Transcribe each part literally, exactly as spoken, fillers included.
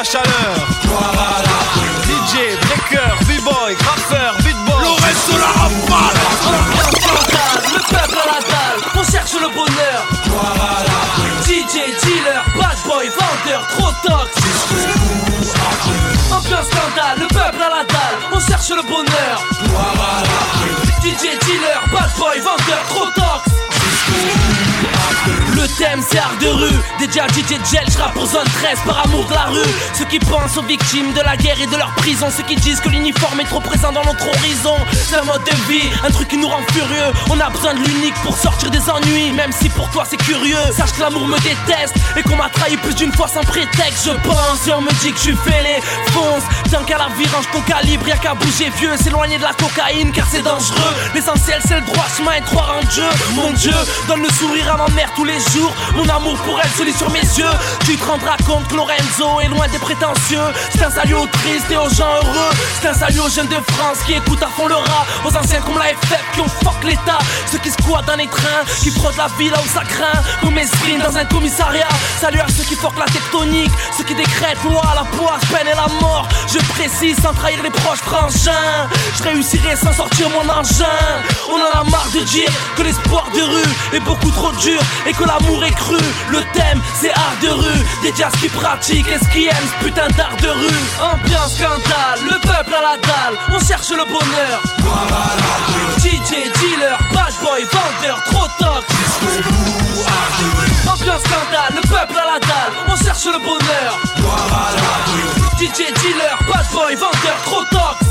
chaleur. D J, breaker, b-boy, graffeur, beatbox. Lorenzo la rafale. Le peuple à la dalle, on cherche le bonheur. D J, dealer, bad boy, vendeur, trop tox. Ambiance scandale, le peuple à la dalle, on cherche le bonheur. D J, dealer, bad boy, vendeur, trop tox. Le thème c'est art de rue, dédié à D J Gel, j'rappe pour zone treize par amour de la rue. Ceux qui pensent aux victimes de la guerre et de leur prison, ceux qui disent que l'uniforme est trop présent dans notre horizon. C'est un mode de vie, un truc qui nous rend furieux. On a besoin de l'unique pour sortir des ennuis, même si pour toi c'est curieux. Sache que l'amour me déteste et qu'on m'a trahi plus d'une fois sans prétexte. Je pense et on me dit que je suis fêlé, fonce. Tant qu'à la vie range ton calibre, y'a qu'à bouger vieux, s'éloigner de la cocaïne car c'est dangereux. L'essentiel c'est le droit chemin et croire en Dieu. Mon Dieu, donne le sourire à ma mère tous les jours. Mon amour pour elle se lit sur mes yeux. Tu te rendras compte que Lorenzo est loin des prétentieux. C'est un salut aux tristes et aux gens heureux. C'est un salut aux jeunes de France qui écoutent à fond le rap. Aux anciens comme la F F qui ont fuck l'état. Ceux qui squattent dans les trains, qui frottent la vie là où ça craint. Comme mes screens dans un commissariat. Salut à ceux qui fuck la tectonique, ceux qui décrètent loi, la poisse, peine et la mort. Je précise sans trahir les proches frangins. Je réussirai sans sortir mon engin. On en a marre de dire que l'espoir de rue est beaucoup trop dur et que l'amour est cru. Le thème c'est art de rue, des jazz qui pratiquent et ce qui aiment ce putain d'art de rue. Ambiance scandale, le peuple à la dalle, on cherche le bonheur. D J, dealer, bad boy, vendeur, trop tox. Ambiance scandale, le peuple à la dalle, on cherche le bonheur. D J, dealer, bad boy, vendeur, trop tox.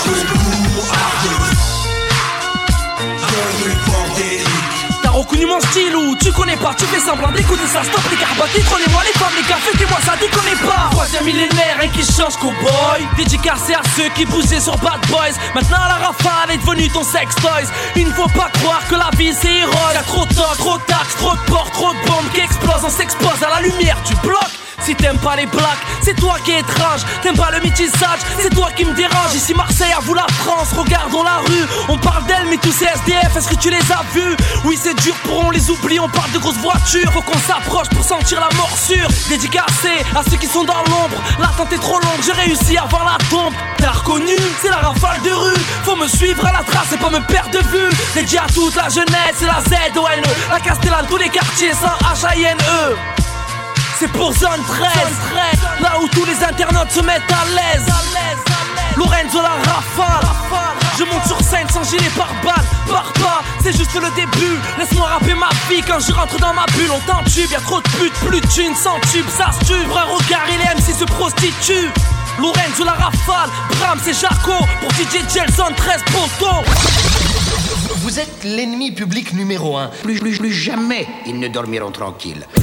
T'as reconnu mon style ou tu connais pas? Tu fais semblant d'écouter ça, stop les carbates, détrônez-moi les femmes, les gars, fêtez-moi ça, déconnez pas. Troisième millénaire et qui change cowboy. Dédicacé à ceux qui bougeaient sur Bad Boys. Maintenant la rafale est devenue ton sex toys. Il ne faut pas croire que la vie c'est héroïque. Y'a trop de temps, trop de taxes, trop de portes, trop de bombes qui explosent. On s'expose à la lumière du bloc. Si t'aimes pas les blacks, c'est toi qui es étrange. T'aimes pas le métissage, c'est toi qui me dérange. Ici Marseille, à vous la France, regardons la rue. On parle d'elle mais tous ces S D F, est-ce que tu les as vus? Oui c'est dur pour on les oublie, on parle de grosses voitures. Faut qu'on s'approche pour sentir la morsure. Dédicacé à ceux qui sont dans l'ombre. L'attente est trop longue, j'ai réussi à voir la tombe. T'as reconnu, c'est la rafale de rue. Faut me suivre à la trace et pas me perdre de vue. Dédié à toute la jeunesse, c'est la Z O N E. La Castellane, tous les quartiers sans H A I N E. C'est pour zone treize, là où tous les internautes se mettent à l'aise. Lorenzo la rafale. Je monte sur scène sans gilet par balle. Pars pas, c'est juste le début. Laisse-moi rapper ma vie quand je rentre dans ma bulle. On t'entube, y'a trop de putes, plus de thunes sans tube. Ça se tue, un regard et les M C se prostituent. Lorenzo la rafale, Bram c'est Jaco. Pour D J Gel, zone treize, Ponto. Vous êtes l'ennemi public numéro un. Plus, plus, plus jamais ils ne dormiront tranquilles.